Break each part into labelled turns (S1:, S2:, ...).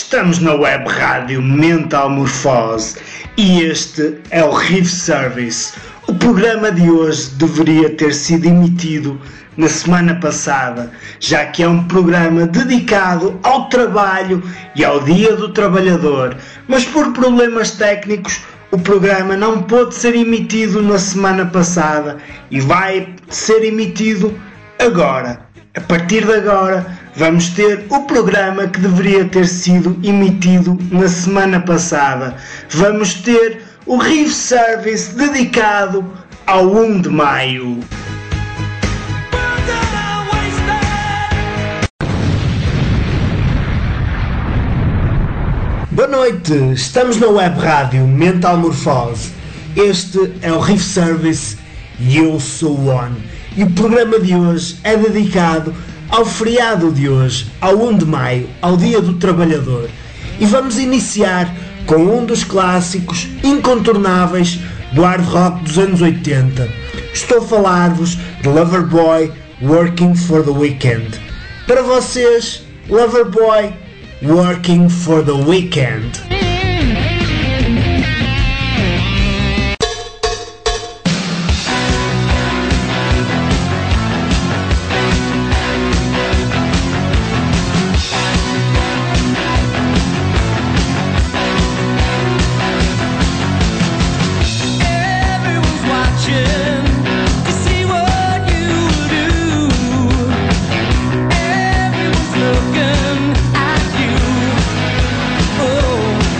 S1: Estamos na web rádio Mentalmorfose e este é o Riff Service. O programa de hoje deveria ter sido emitido na semana passada, já que é um programa dedicado ao trabalho e ao Dia do Trabalhador, mas por problemas técnicos o programa não pôde ser emitido na semana passada e vai ser emitido agora. A partir de agora vamos ter o programa que deveria ter sido emitido na semana passada. Vamos ter o Riff Service dedicado ao 1 de maio. Boa noite, estamos na web rádio Mentalmorfose. Este é o Riff Service e eu sou o On. E o programa de hoje é dedicado ao feriado de hoje, ao 1 de maio, ao Dia do Trabalhador. E vamos iniciar com um dos clássicos incontornáveis do hard rock dos anos 80. Estou a falar-vos de Loverboy, Working for the Weekend. Para vocês, Loverboy, Working for the Weekend.
S2: Looking at you, oh.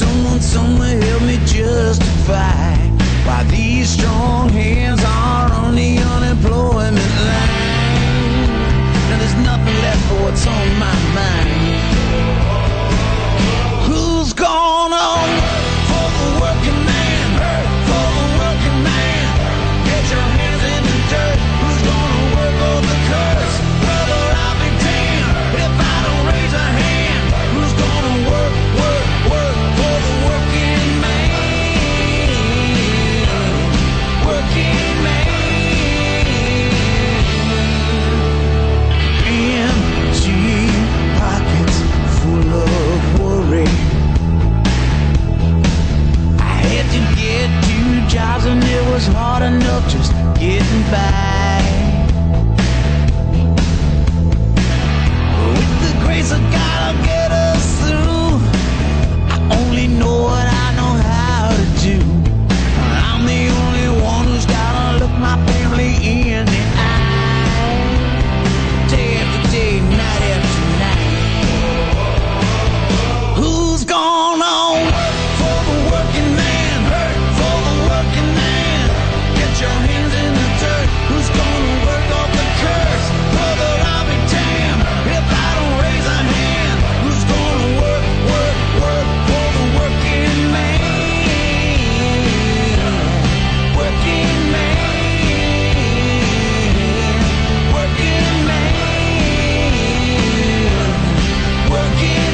S2: Someone somewhere help me justify why these strong hands are on the unemployment line. Now there's nothing left for what's on my mind. Who's gonna work for the working man? Work for the working man. Get your hands in the dirt. Who's gonna work over the curse? Brother, I'll be damned if I don't raise a hand. Who's gonna work for the working man? Working man. Empty pockets full of worry. I had to get 2 jobs and it was hard enough just getting by. With the grace of God, I'll get us through. I only know what I know how to do. I'm the only one who's gotta look my family in the eye. Day after day, night after night. Who's gonna work for the working man? Work for the working man. Get your hands in the dirt. Who's gonna work off the curse? Brother, I'll be damned if I don't raise a hand. Who's gonna work for the working man? Working man. Working man. Working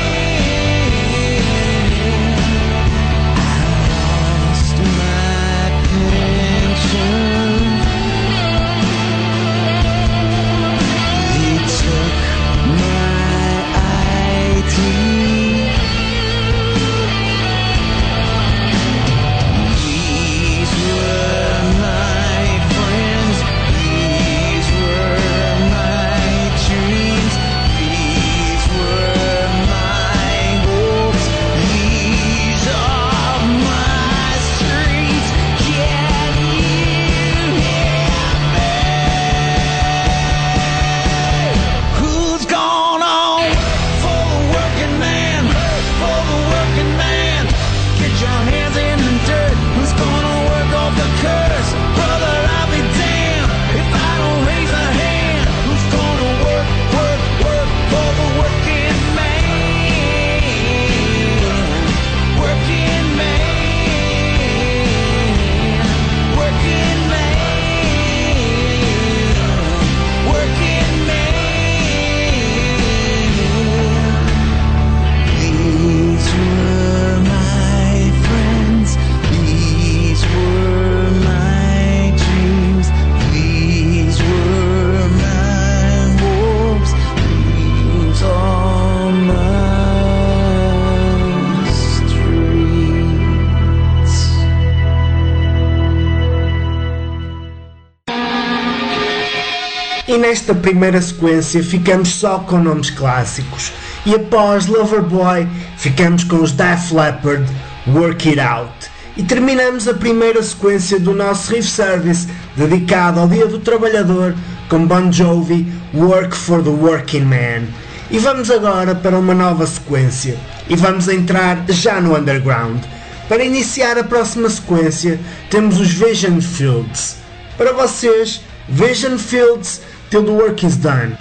S2: man. Lost my pension. They took my ID. These were my friends. These were my dreams. These were my hopes. These are my streets. Can you hear me? Who's gonna work for the working man? Work for the working man. Get your hands in the dirt. Who's gonna work off the curse? Brother, I'll be damned if I don't raise a hand. Who's gonna work for the working man? Working man. Working man. Working man. These were my friends. These were my dreams. These were my hopes. These are my streets.
S1: E nesta primeira sequência ficamos só com nomes clássicos. E após Loverboy ficamos com os Def Leppard, Work It Out. E terminamos a primeira sequência do nosso Riff Service dedicado ao Dia do Trabalhador com Bon Jovi, Work for the Working Man. E vamos agora para uma nova sequência. E vamos entrar já no underground. Para iniciar a próxima sequência temos os Vision Fields. Para vocês, Vision Fields Till the Work is Done.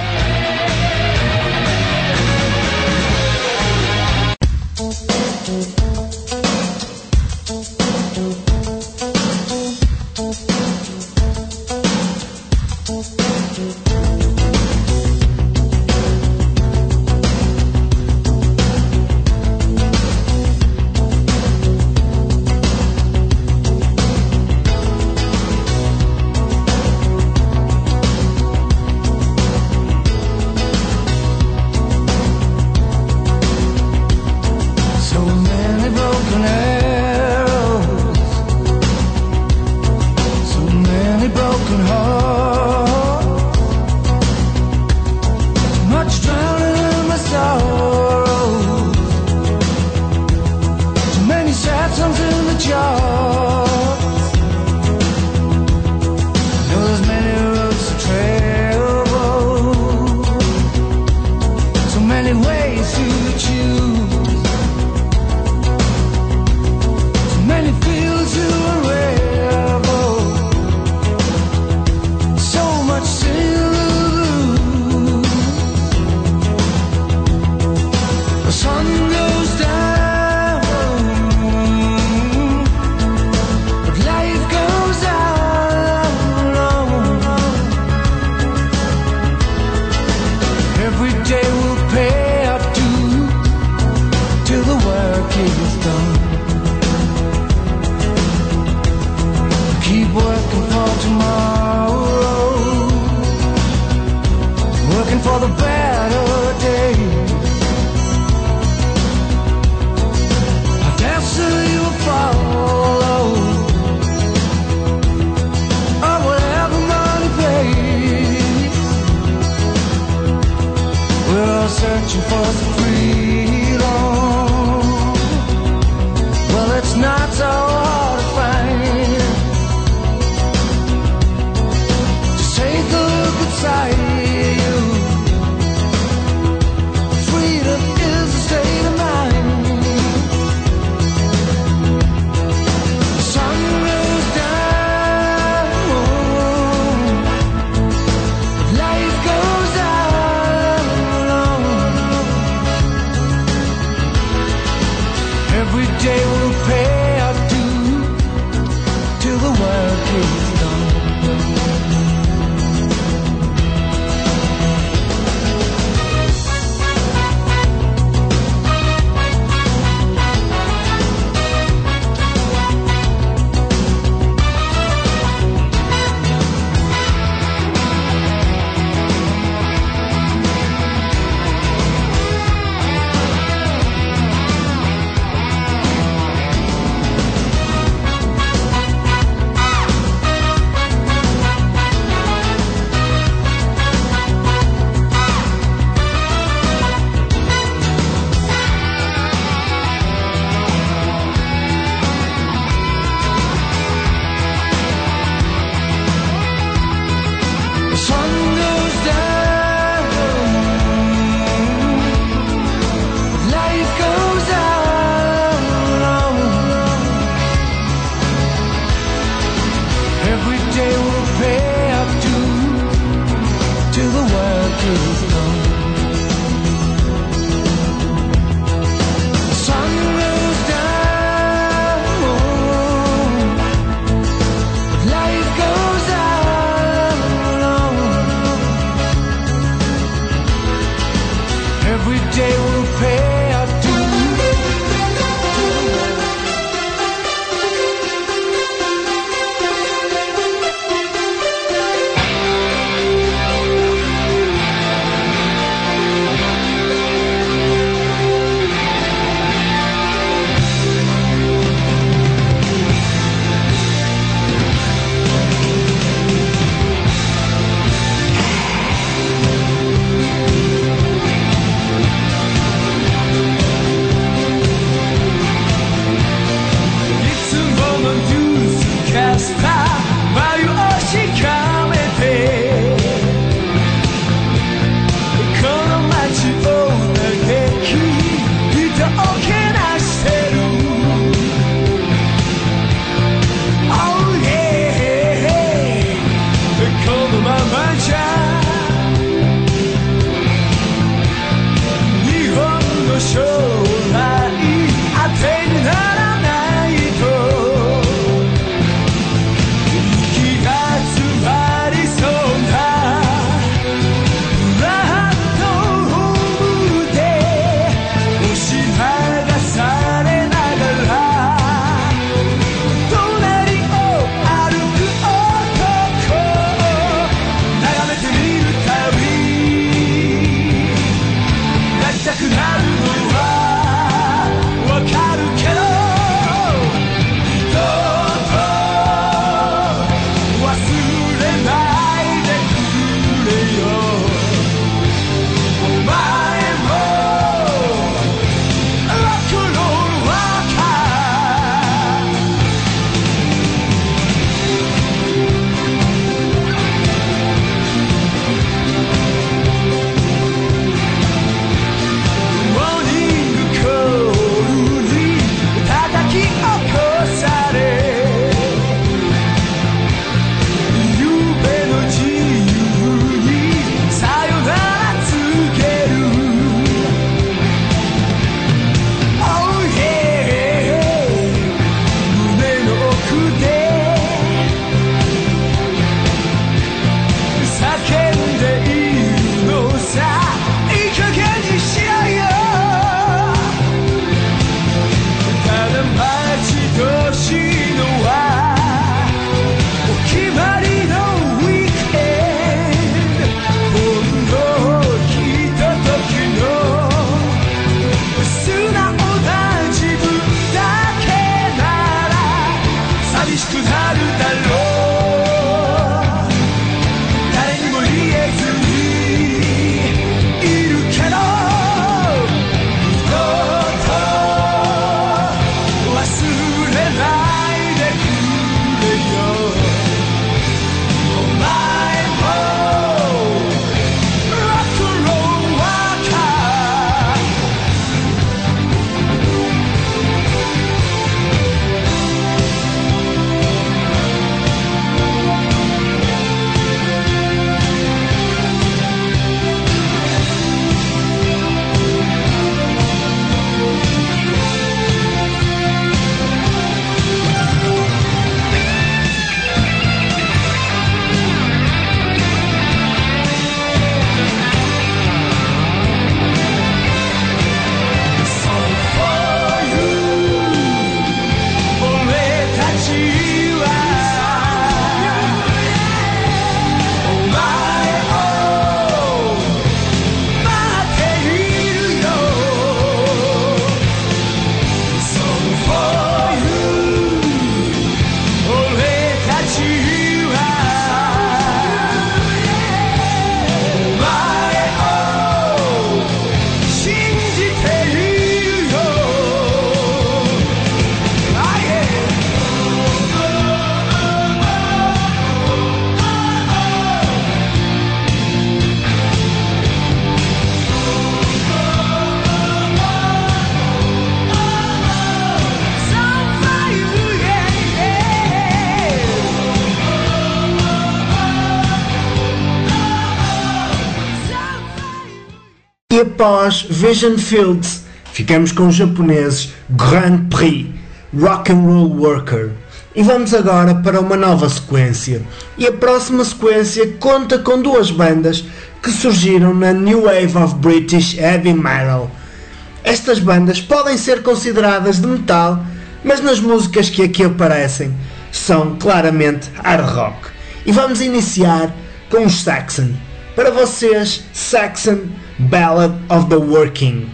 S1: após Vision Fields, ficamos com os japoneses Grand Prix, Rock and Roll Worker. E vamos agora para uma nova sequência. E a próxima sequência conta com duas bandas que surgiram na New Wave of British Heavy Metal. Estas bandas podem ser consideradas de metal, mas nas músicas que aqui aparecem são claramente hard rock. E vamos iniciar com os Saxon. Para vocês, Saxon, Ballad of the Working.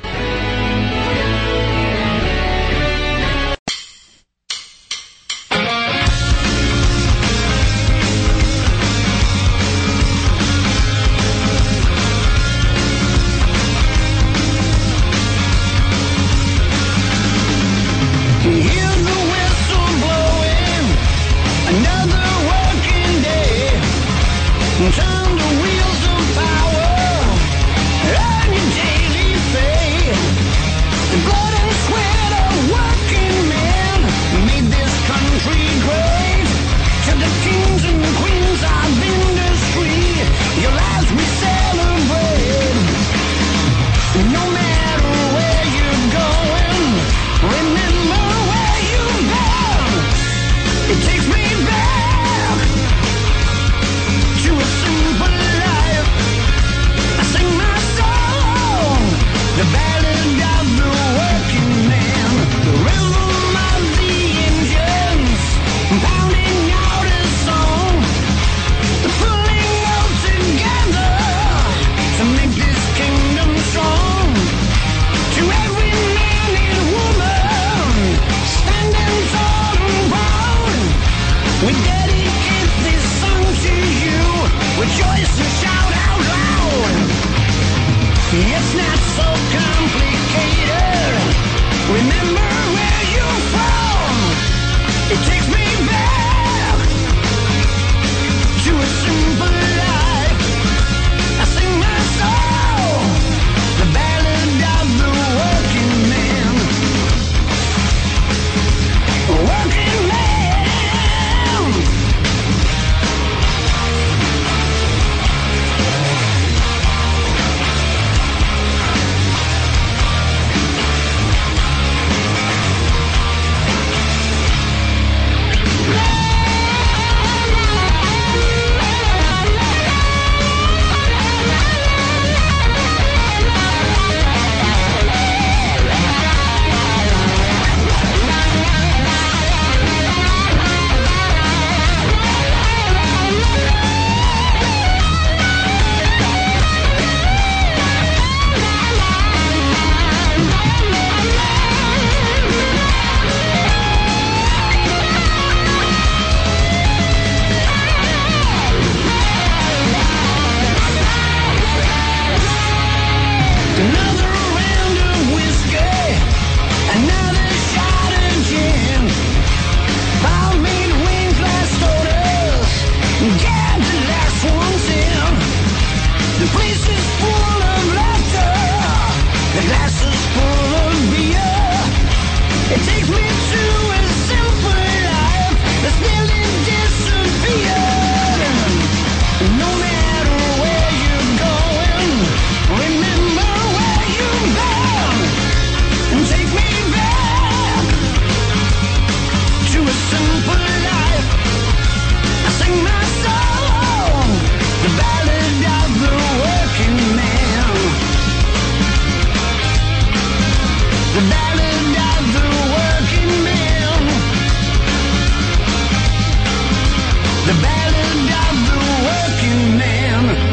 S2: Turn the wheels of power, earn your daily pay. The blood and sweat of working men made this country great. To the kings and queens of industry, your lives we celebrate. No matter where you're going, remember where you've been. It takes me back to a simple life. I sing my song, the ballad of the working man. The rhythm of the engines pounding out a song. The pulling all together to make this kingdom strong. To every man and woman standing tall and proud, we dedicate this song to you. Rejoice and shout out loud. It's not so complicated. Remember where you're from. It takes me back to a simple life. I sing my song, the ballad of the working man. Working man. Another round of whiskey, another shot of gin. Pomade wine glass sodas, get the last ones in. The place is full of laughter, the glass is full of beer. It takes me to a simple life that's nearly disappeared. No matter where you're going, remember where you've been. And take me back to a simple life. I sing my song, the ballad of the working man. The ballad of the working man. The ballad of the working man.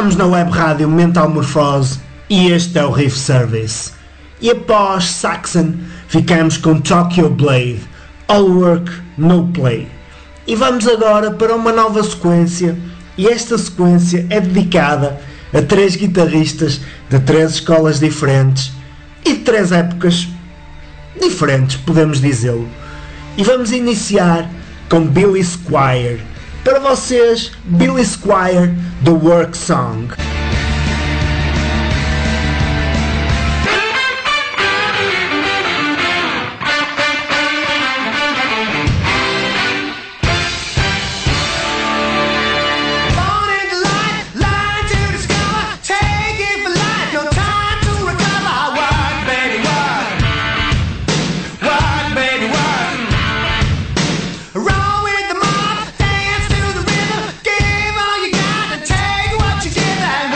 S1: Estamos na web rádio Mental Morfose e este é o Riff Service. E após Saxon ficamos com Tokyo Blade, All Work, No Play. E vamos agora para uma nova sequência, e esta sequência é dedicada a 3 guitarristas de 3 escolas diferentes e de 3 épocas diferentes, podemos dizê-lo. E vamos iniciar com Billy Squier. Para vocês, Billy Squier, The Work Song.
S2: Roll with the mob, dance to the rhythm, give all you got and take what you give and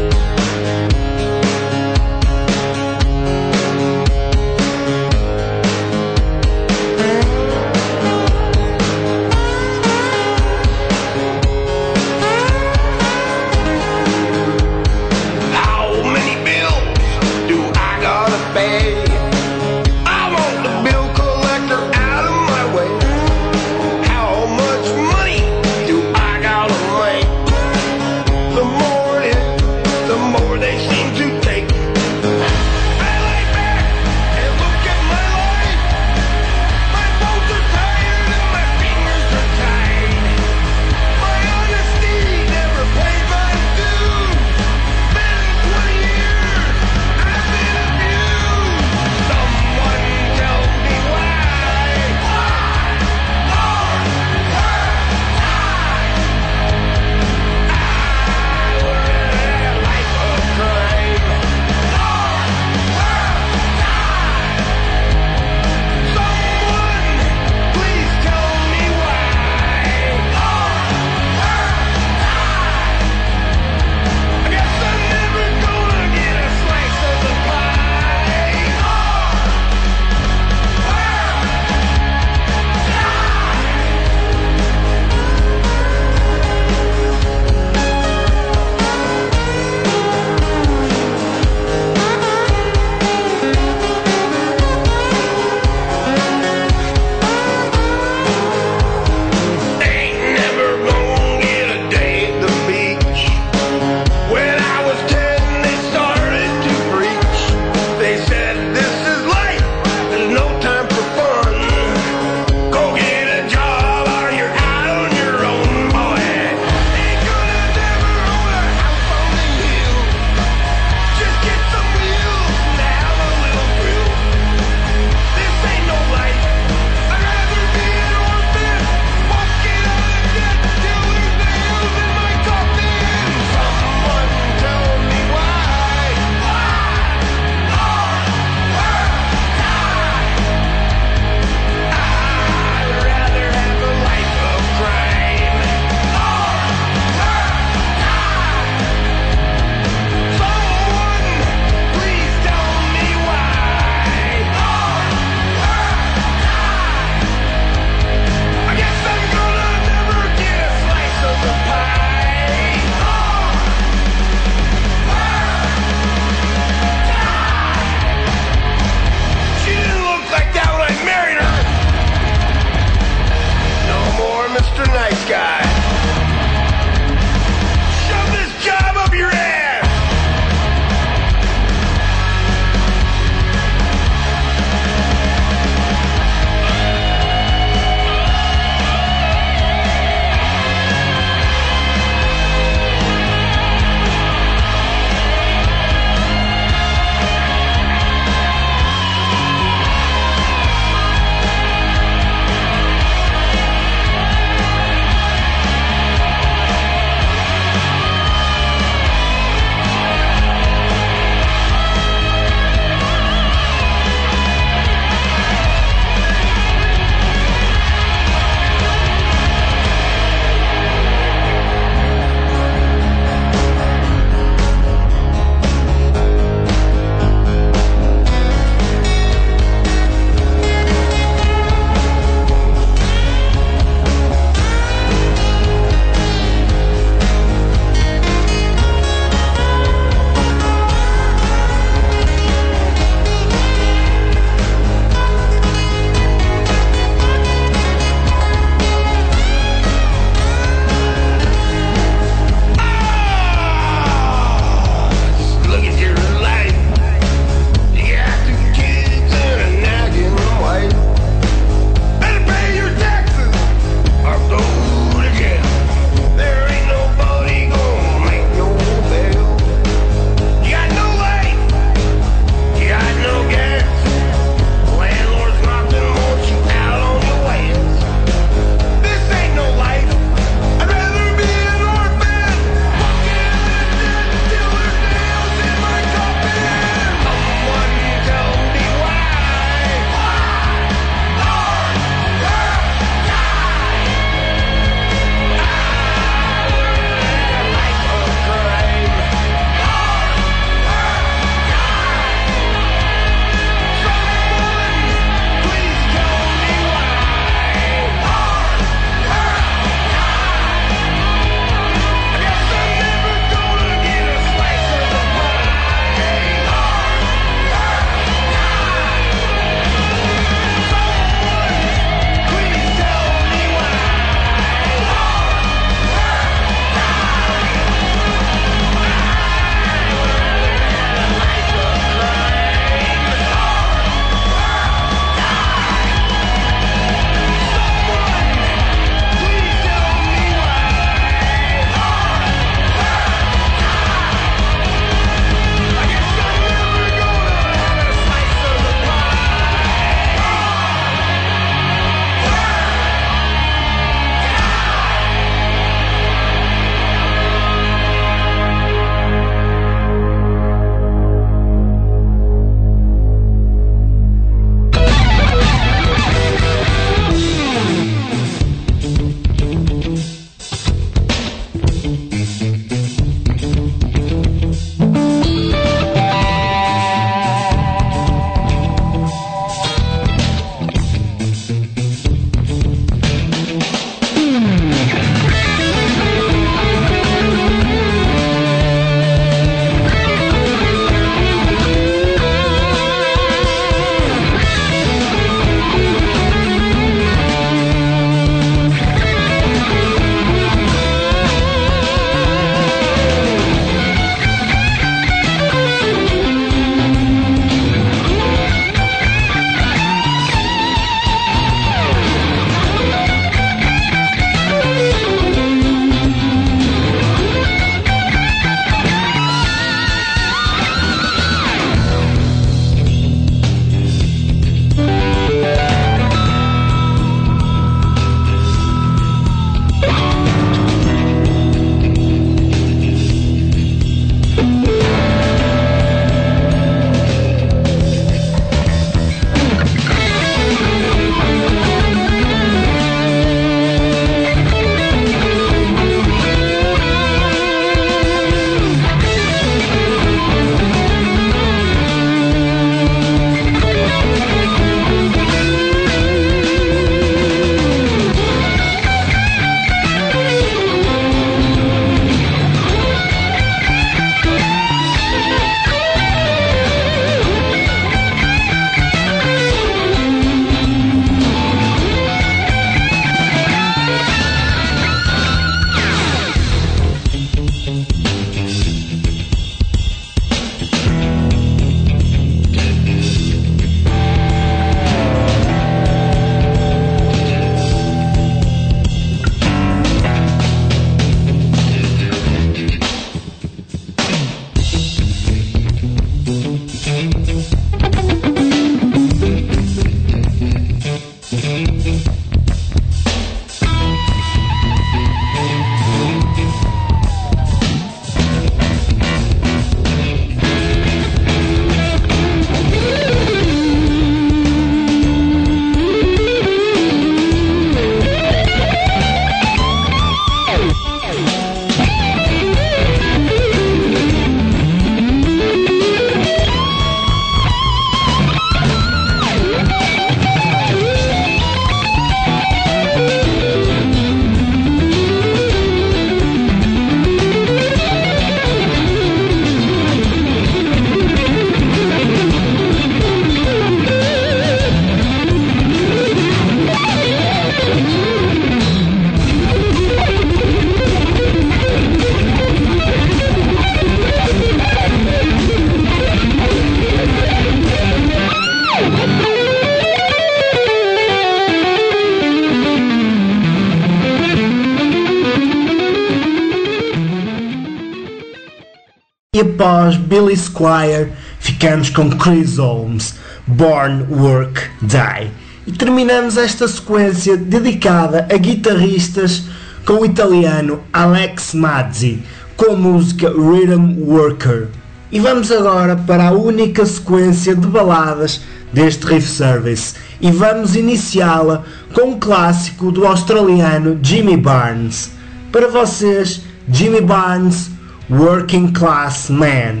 S1: E após Billy Squier, ficamos com Chris Holmes, Born, Work, Die. E terminamos esta sequência dedicada a guitarristas com o italiano Alex Mazzi, com a música Rhythm Worker. E vamos agora para a única sequência de baladas deste Riff Service, e vamos iniciá-la com um clássico do australiano Jimmy Barnes. Para vocês, Jimmy Barnes, Working Class Man.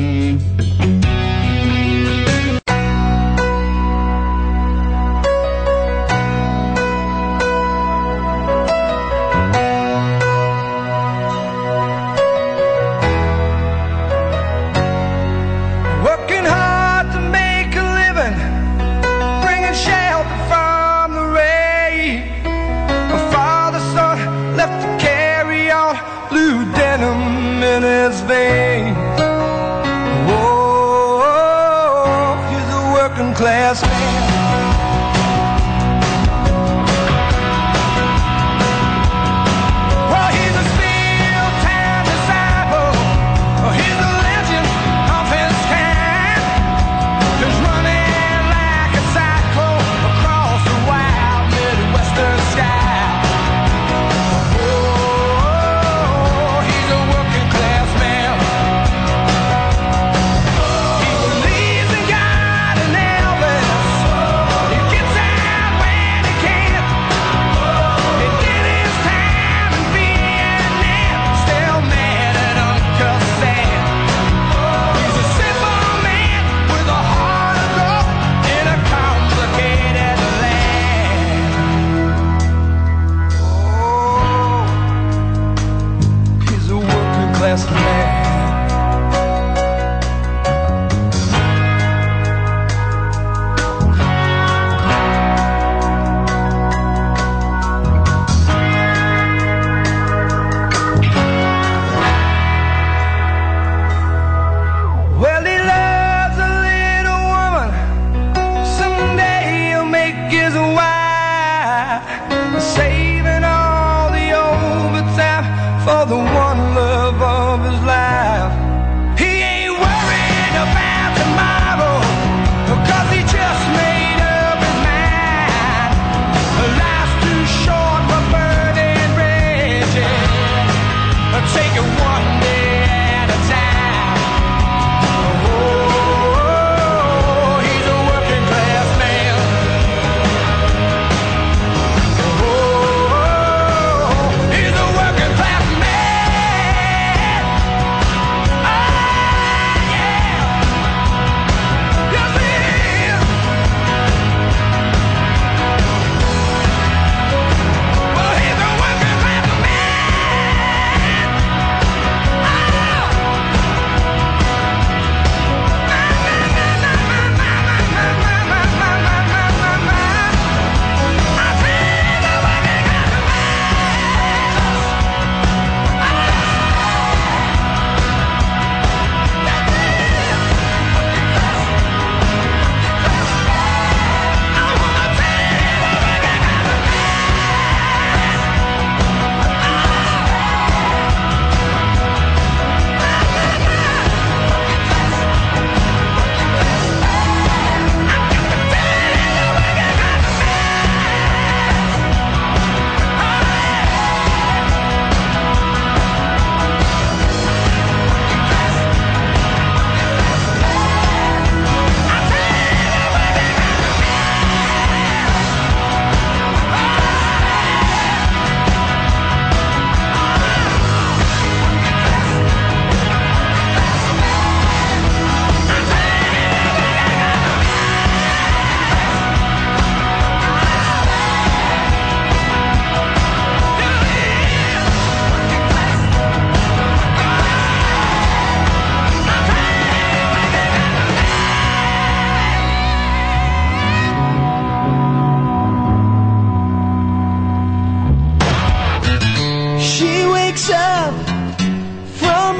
S2: Working hard to make a living, bringing shelter from the rain. My father's son left to carry on, blue denim in his veins. Oh, he's a working class man. Well, he's a steel-town disciple. He's a legend of his kind. Just running like a cyclone across the wild Midwestern sky. Oh, he's a working class man. He believes in God and Elvis.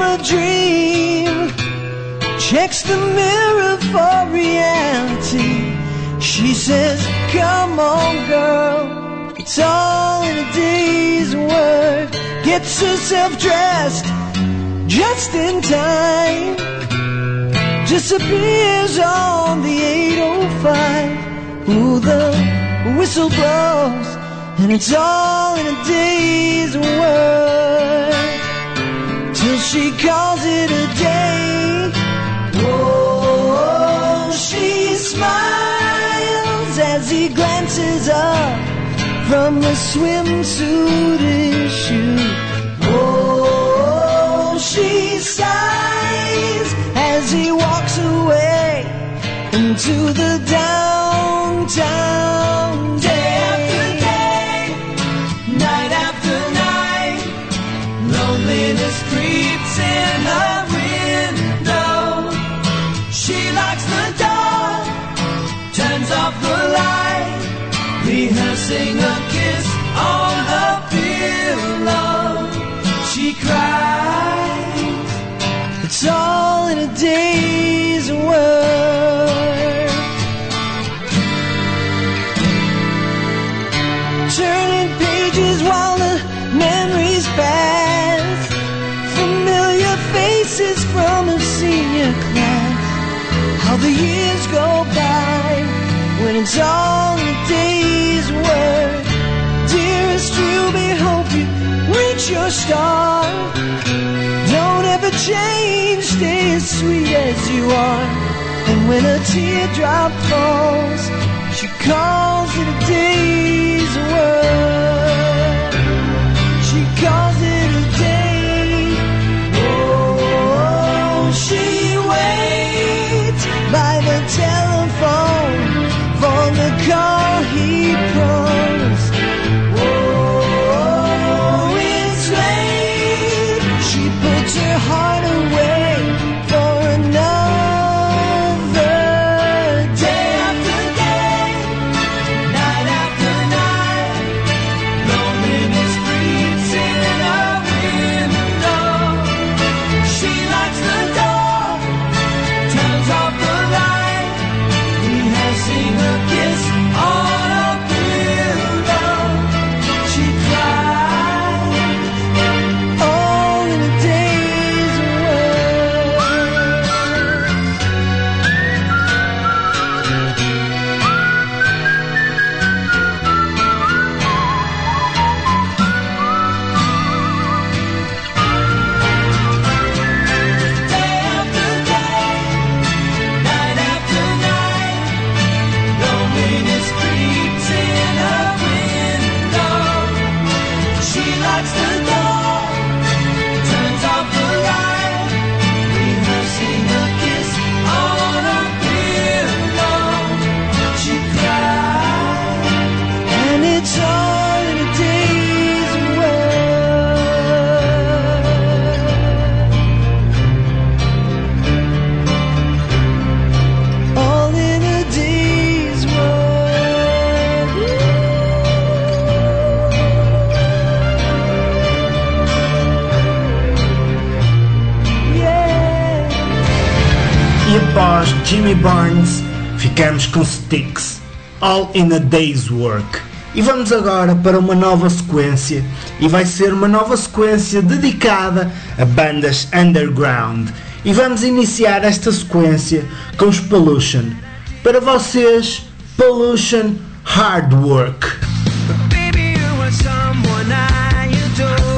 S3: a dream, checks the mirror for reality. She says, come on girl, it's all in a day's work. Gets herself dressed just in time, disappears on the 805. Ooh, the whistle blows, and it's all in a day's work, till she calls it a day. Oh, she smiles as he glances up from the swimsuit issue. Oh, she sighs as he walks away into the downtown. Day after day, night after night, loneliness creeps in her window. She locks the door, turns off the light, rehearsing a kiss on a pillow. She cries, it's all in a day's work. Turning pages while the memories pass, familiar faces from a senior class. How the years go by when it's all in a day's work. Dearest Ruby, hope you reach your star. Don't ever change, stay as sweet as you are. And when a teardrop falls, she calls it a day's work. She calls it a day. Oh, she waits by the telephone for the call he promised. Oh, it's late. She puts her heart away for another day after day, night after night. Loneliness creeps in her window. She locks the door, turns off the light, rehearsing a kiss on a pillow. She cries, all in a day's work. Day after day, night after night, loneliness creeps in her window. She locks the door, turns off the light, rehearsing a kiss on a pillow. She cries, and it's all in a day's work. All in a day's work. Yeah.
S1: E após Jimmy Barnes, ficamos com Styx, All in a Day's Work. E vamos agora para uma nova sequência, e vai ser uma nova sequência dedicada a bandas underground. E vamos iniciar esta sequência com os Pollution. Para vocês, Pollution Hard Work.
S2: Baby, you are someone I adore.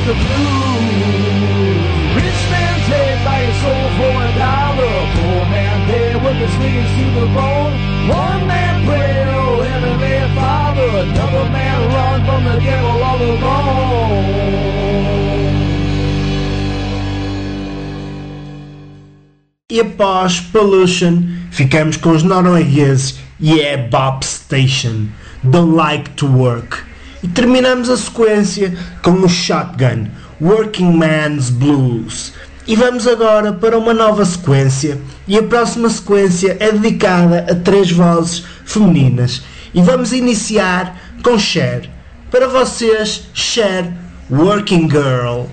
S3: the blues. Rich man paid by his soul for $1. Poor man paid with his fingers to the bone. One man prayed, oh heavenly Father. Another man run from the devil all alone.
S1: E após Pollution, ficamos com os noruegueses Yeah Bop Station, Don't Like to Work. E terminamos a sequência com o Shotgun, Working Man's Blues. E vamos agora para uma nova sequência, e a próxima sequência é dedicada a 3 vozes femininas. E vamos iniciar com Cher. Para vocês, Cher, Working Girl.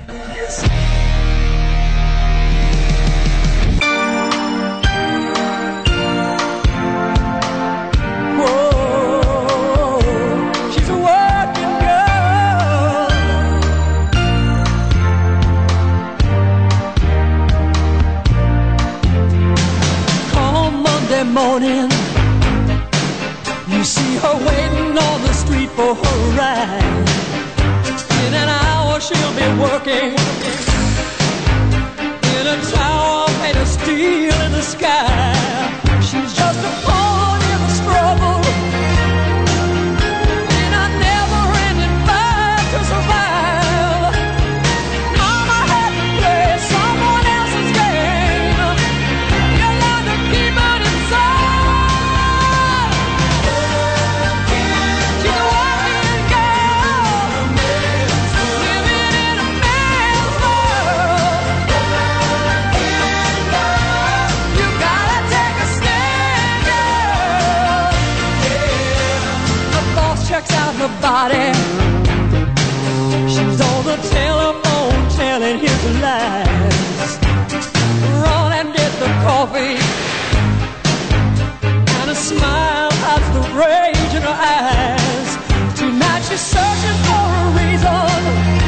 S3: Morning, you see her waiting on the street for her ride. In an hour she'll be working in a tower made of steel in the sky. She's just a pawn in the struggle, in a never-ending fight to survive. Mama had to play someone else's game. You learn to keep it inside. She's a working girl, living in a man's world. You gotta take a stand, girl. The boss checks out her body. She's on the telephone telling his lies. Run and get the coffee, and a smile hides the rage in her eyes. Tonight she's searching for a reason,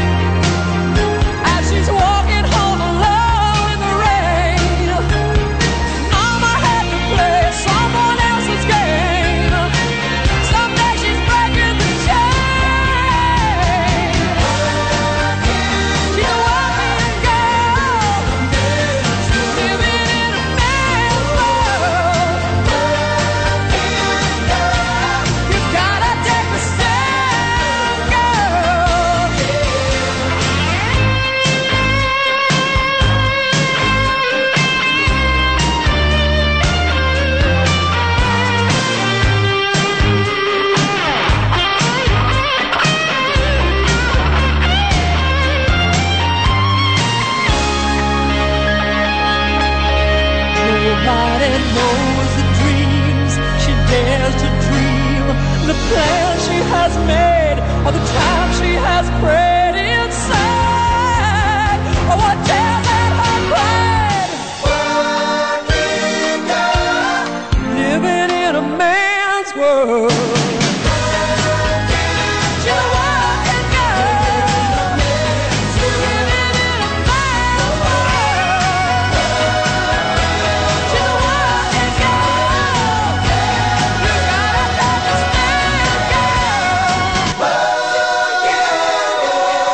S3: as she's walking home alone in the rain. Mama had to play someone else's game. Someday she's breaking the chain. She's a working girl, living in a man's world. You gotta take a stand, girl. Nobody knows the dreams she dares to dream, the plans she has made, or the time she has prayed inside, or what tears at her pride. Working girl, living in a man's world. She's a working girl, living in a man's world. She's a working girl, you gotta take a stand, girl.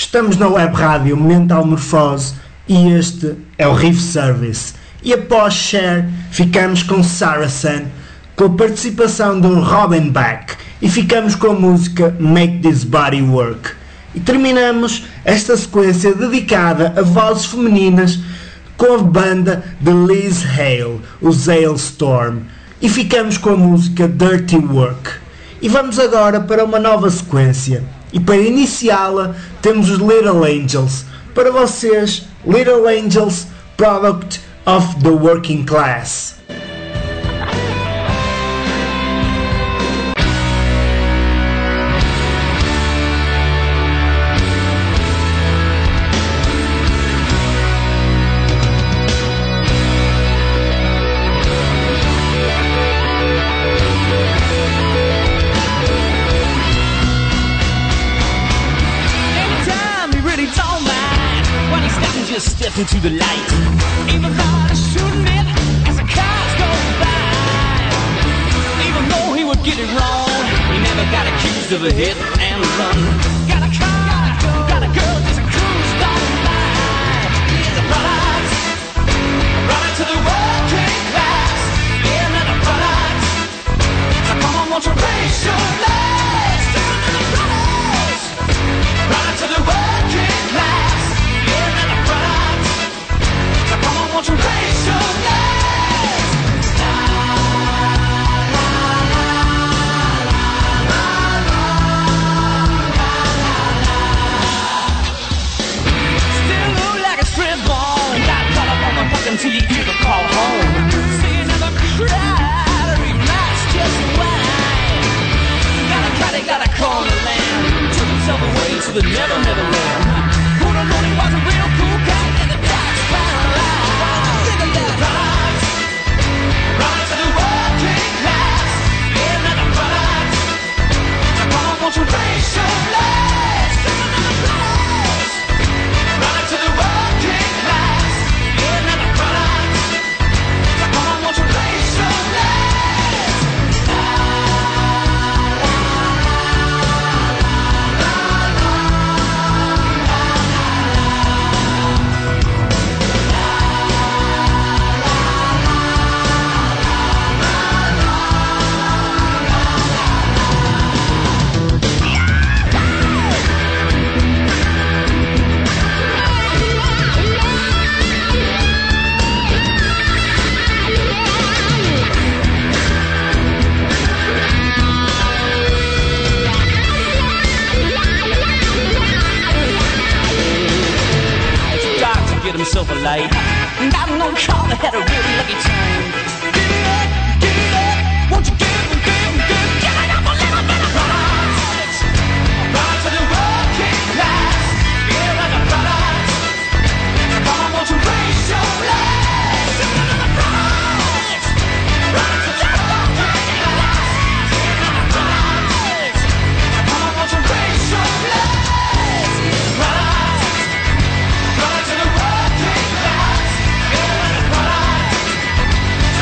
S1: Estamos na web rádio Mentalmorfose e este é o Riff Service. E após Cher, ficamos com Saracen, com a participação de um Robin Beck, e ficamos com a música Make This Body Work. E terminamos esta sequência dedicada a vozes femininas com a banda de Liz Hale, os Hailstorm, e ficamos com a música Dirty Work. E vamos agora para uma nova sequência, e para iniciá-la temos os Little Angels. Para vocês, Little Angels, Product of the Working Class.
S3: Step into the light, even though I shouldn't it as the cars go by. Even though he would get it wrong, he never got accused of a hit and run. Got a car, got a girl, just a cruise don't lie. He's a product to the working class. Yeah, another product. So come on, won't you raise your legs? Another product to the working class. Won't you raise your legs? La, la, la, la, la, la. Still look like a strip ball. Got caught up on the fucking till you ever call home. See another crowd, reminds just why. Got a call the land. Took himself away to the never land. Who don't know he was a real cool cat in the dark found alive. Won't you raise your legs? Another product. Product to the working class. Yeah, another product. So come on, won't you raise your legs? La, la, la, la, himself a light. Got no call, had a really lucky time. Give it up, won't you give it up a little bit of product. Product to the working class. Yeah, like a product. Come on, won't you raise your legs? Another product. Product to the working class. Yeah, like a product. Come on, won't you raise your legs? Product. Product to the working class. Yeah, like a product.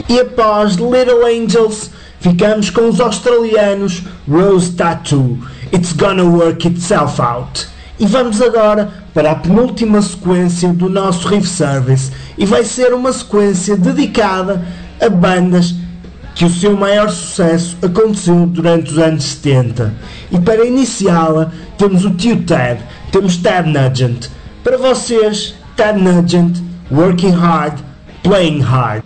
S4: E após Little Angels, ficamos com os australianos Rose Tattoo, It's Gonna Work Itself Out. E vamos agora para a penúltima sequência do nosso Riff Service, e vai ser uma sequência dedicada a bandas que o seu maior sucesso aconteceu durante os anos 70. E para iniciá-la temos o tio Ted, temos Ted Nugent. Para vocês, Ted Nugent, Working Hard, Playing Hard.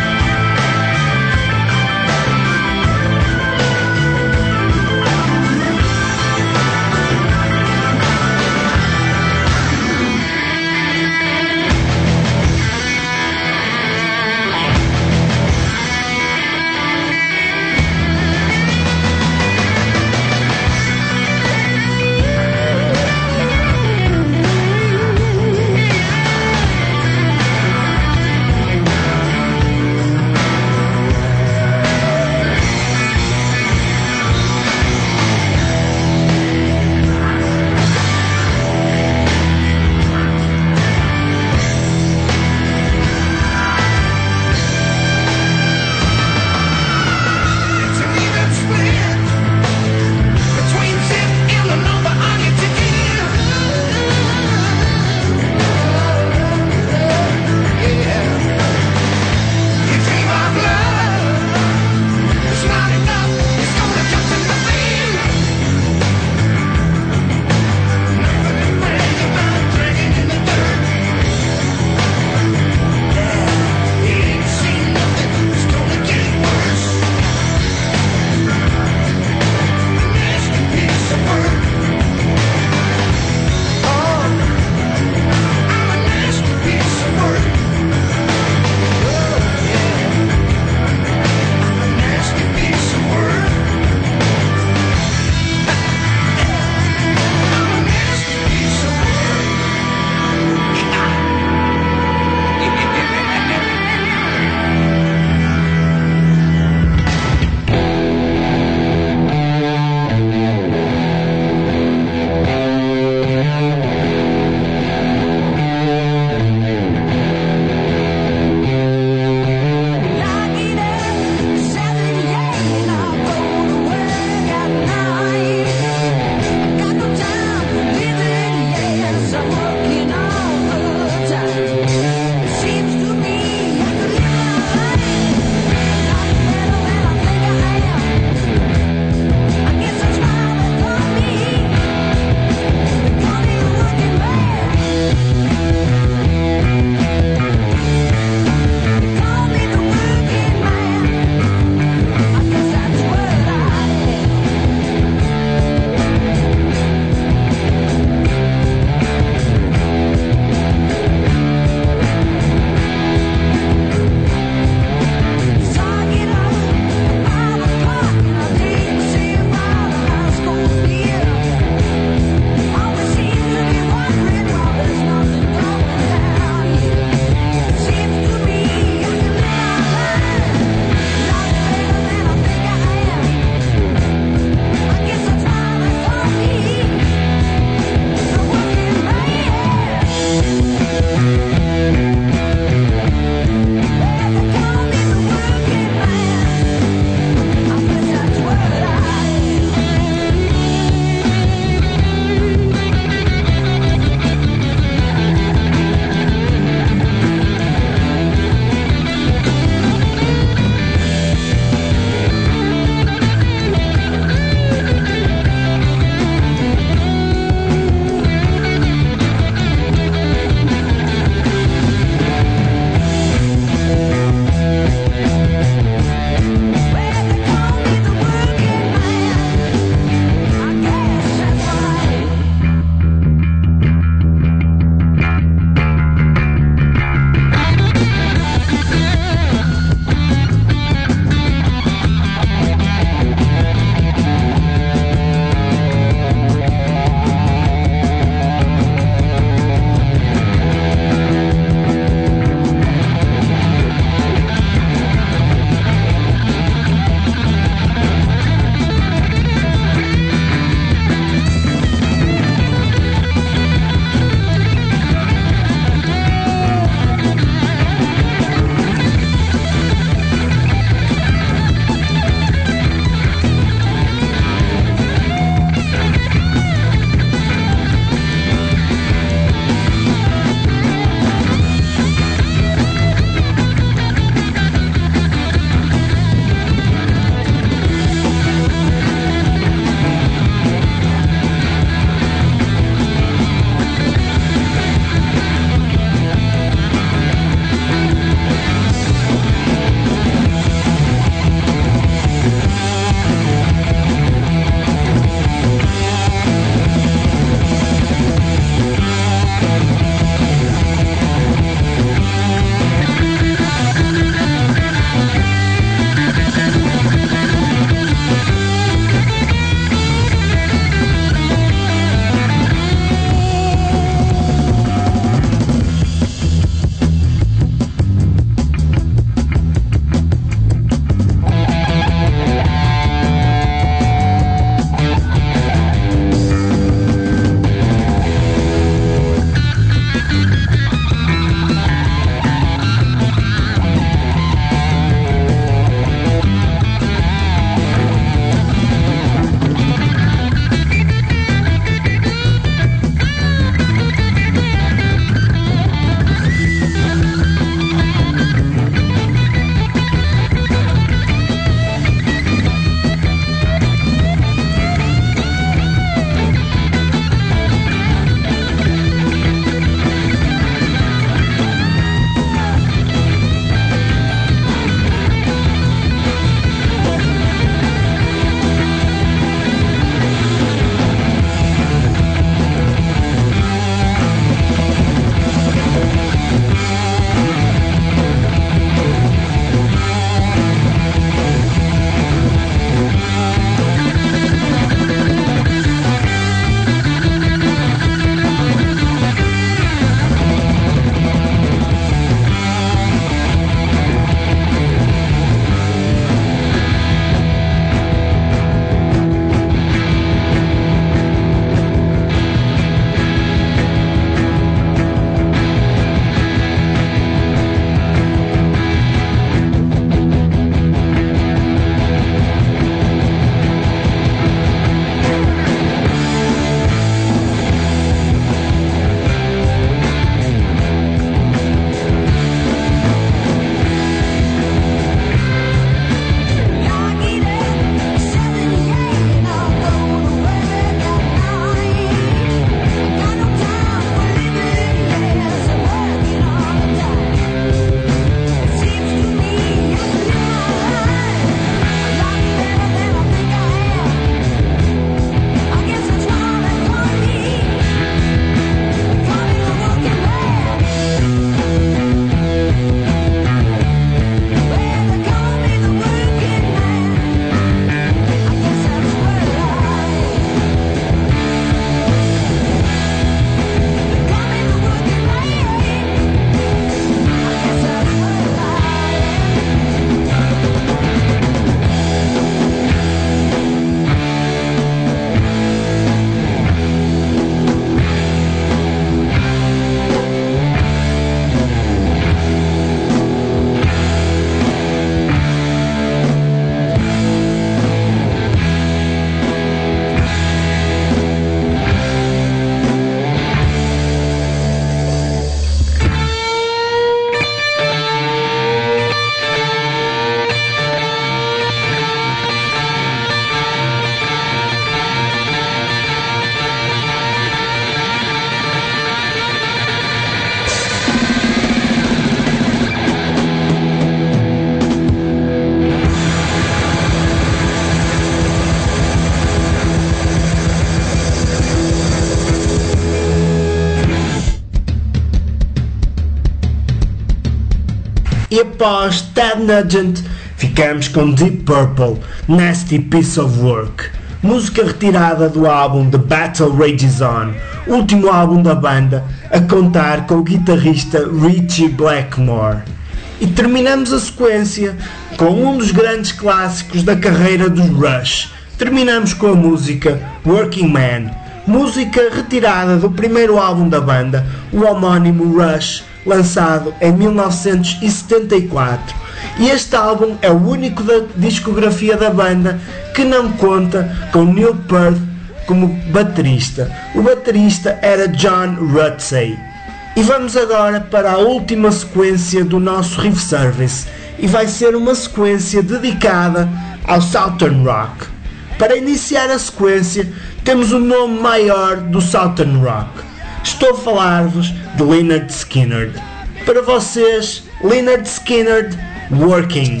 S4: E após Ted Nugent, ficamos com Deep Purple, Nasty Piece of Work, música retirada do álbum The Battle Rages On, último álbum da banda, a contar com o guitarrista Ritchie Blackmore. E terminamos a sequência com um dos grandes clássicos da carreira dos Rush. Terminamos com a música Working Man, música retirada do primeiro álbum da banda, o homónimo Rush, lançado em 1974. E este álbum é o único da discografia da banda que não conta com Neil Peart como baterista. O baterista era John Rutsey. E vamos agora para a última sequência do nosso Riff Service, e vai ser uma sequência dedicada ao Southern Rock. Para iniciar a sequência, temos o nome maior do Southern Rock. Estou a falar-vos de Lynyrd Skynyrd. Para vocês, Lynyrd Skynyrd, Working.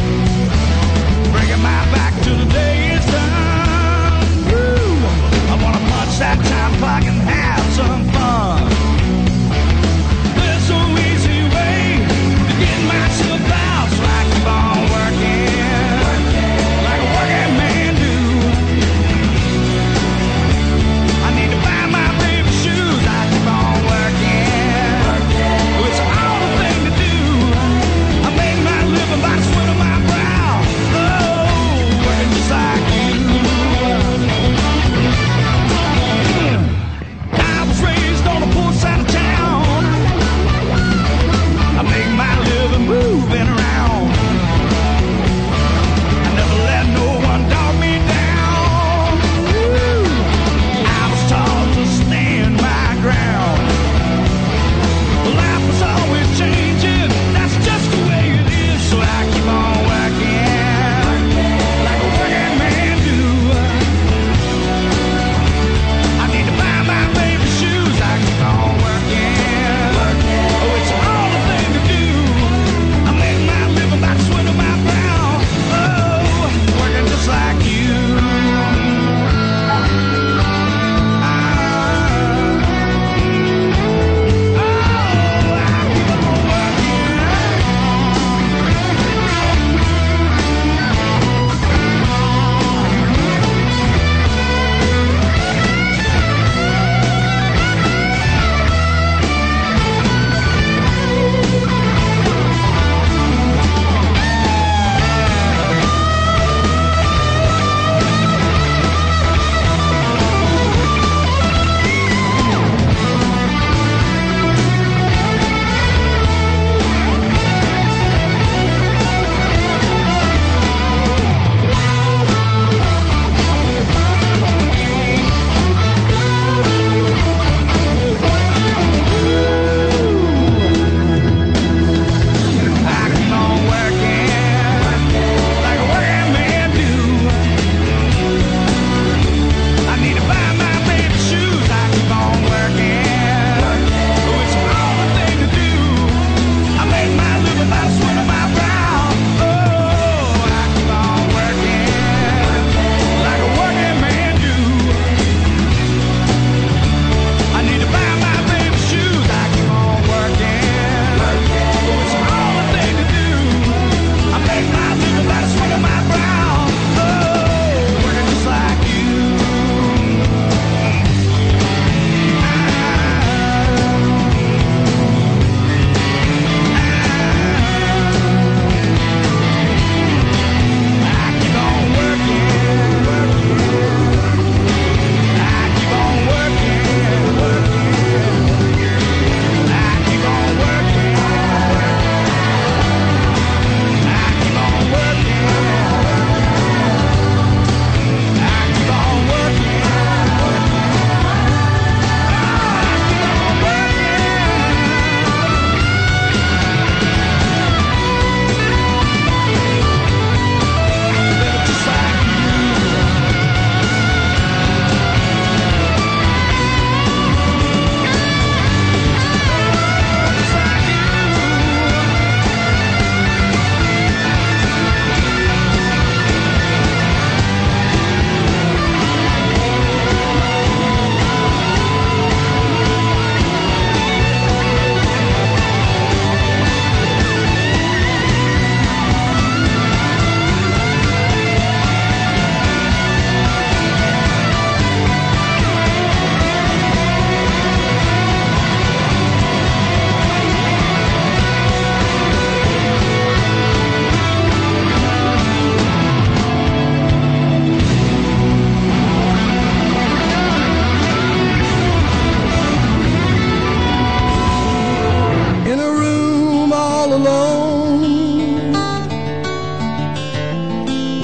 S2: I wanna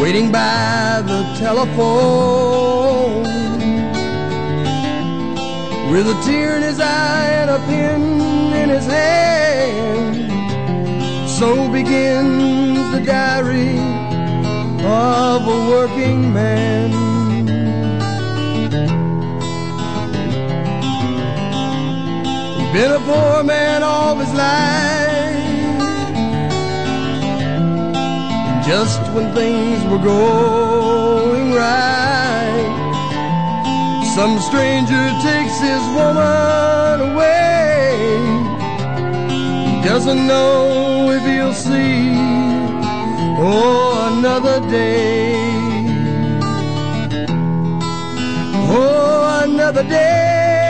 S2: waiting by the telephone, with a tear in his eye and a pen in his hand. So begins the diary of a working man. He's been a poor man all his life, and just when things were going right, some stranger takes his woman away. He doesn't know if he'll see, oh, another day, oh, another day.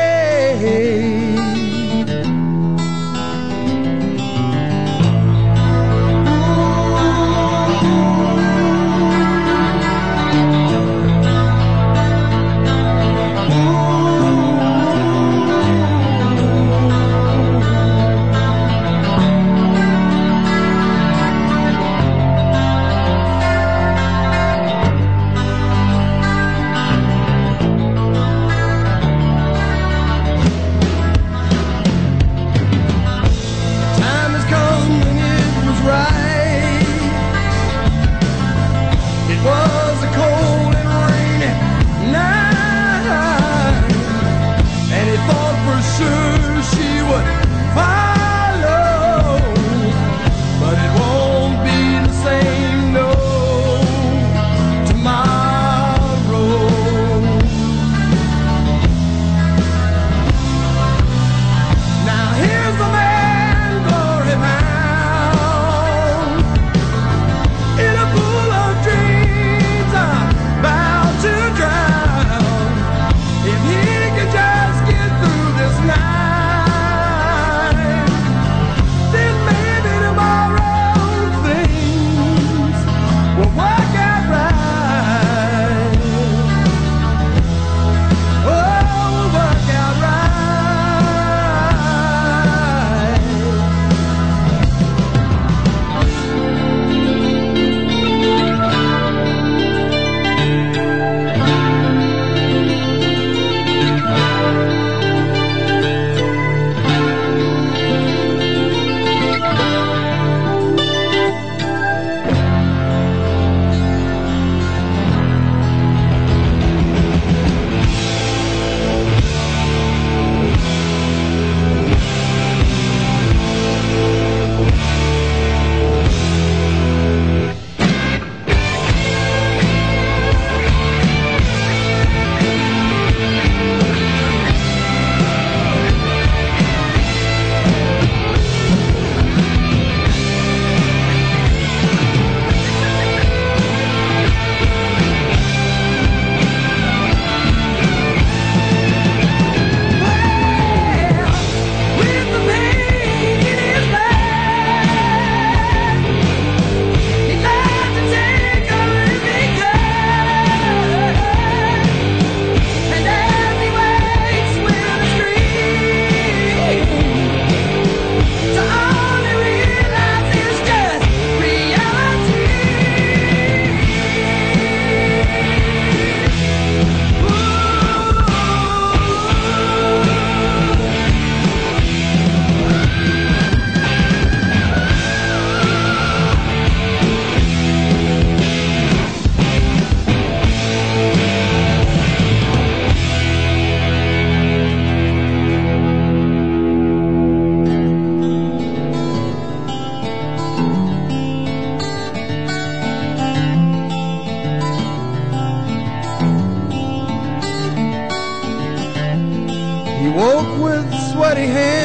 S2: woke with sweaty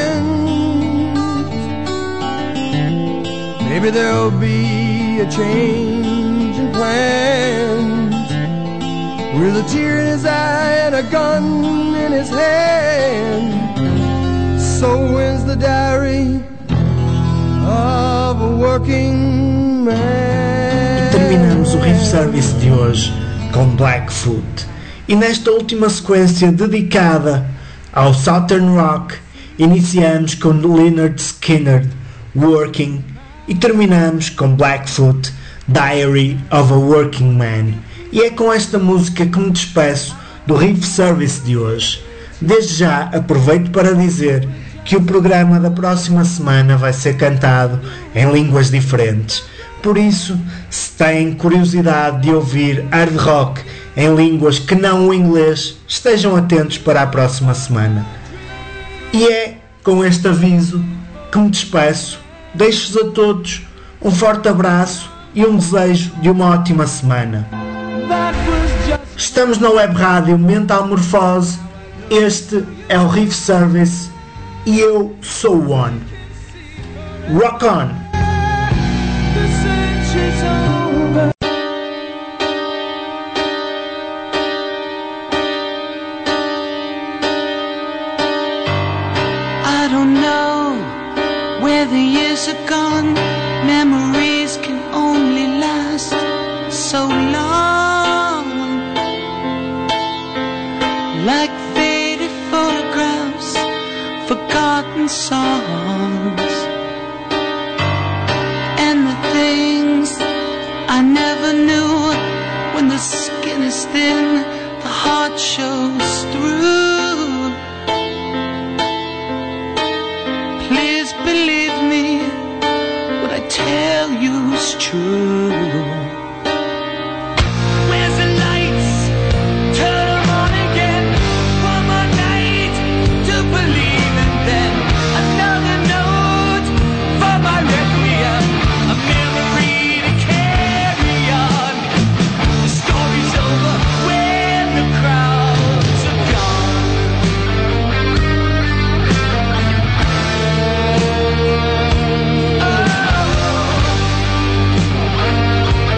S2: hands. Maybe there'll be a change in plans, with a tear in his eye and a gun in his hand. So ends the diary of a working man.
S4: Terminamos o Riff Service de hoje com Blackfoot. E nesta última sequência dedicada ao Southern Rock, iniciamos com Lynyrd Skynyrd, Working, e terminamos com Blackfoot, Diary of a Working Man. E é com esta música que me despeço do Riff Service de hoje. Desde já aproveito para dizer que o programa da próxima semana vai ser cantado em línguas diferentes. Por isso, se têm curiosidade de ouvir hard rock em línguas que não o inglês, estejam atentos para a próxima semana. E é com este aviso que me despeço. Deixo-vos a todos um forte abraço e um desejo de uma ótima semana. Estamos na web rádio Mental Morfose. Este é o Riff Service e eu sou o One. Rock on!
S3: I don't know where the years are gone. Memories can only last so long. Like faded photographs, forgotten songs, and the things I never knew. When the skin is thin, the heart shows through. Please believe me, what I tell you is true. Where's the lights? Turn 'em on again. One more night to believe, and then another note for my requiem, a memory to carry on. The story's over when the crowds are gone. Oh.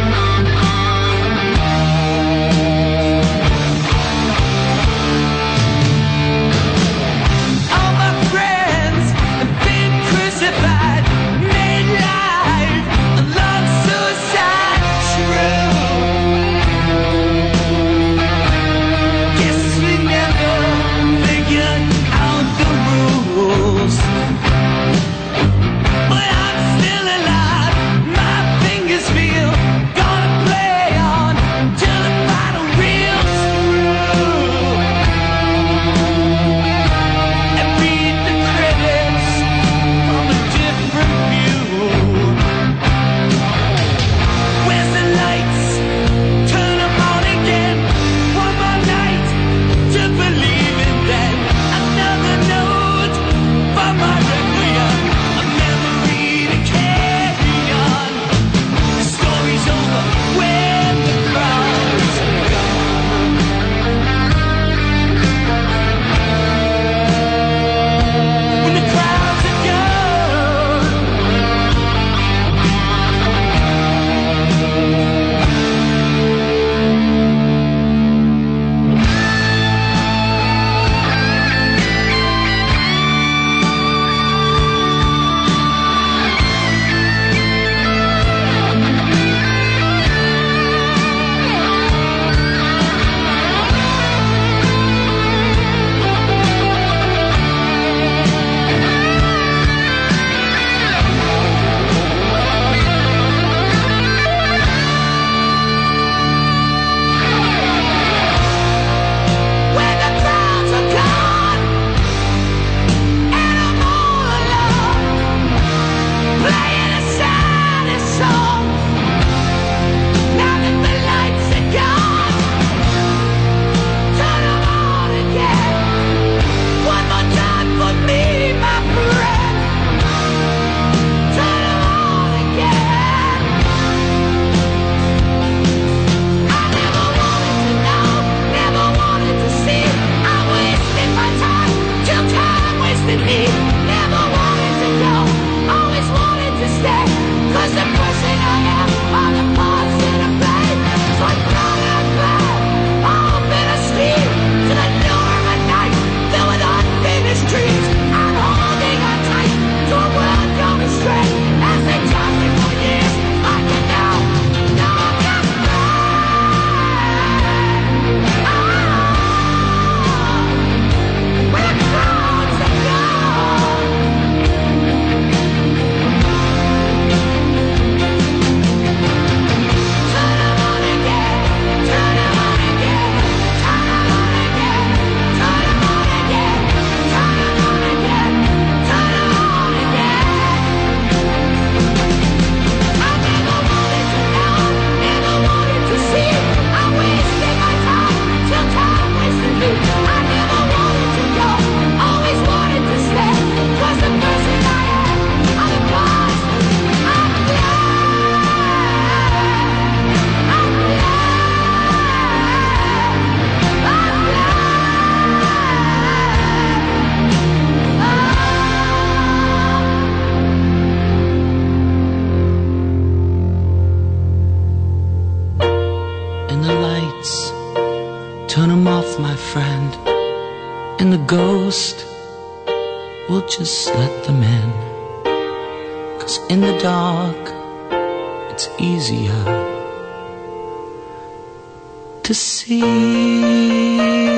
S3: ghost, we'll just let them in. 'Cause in the dark, it's easier to see.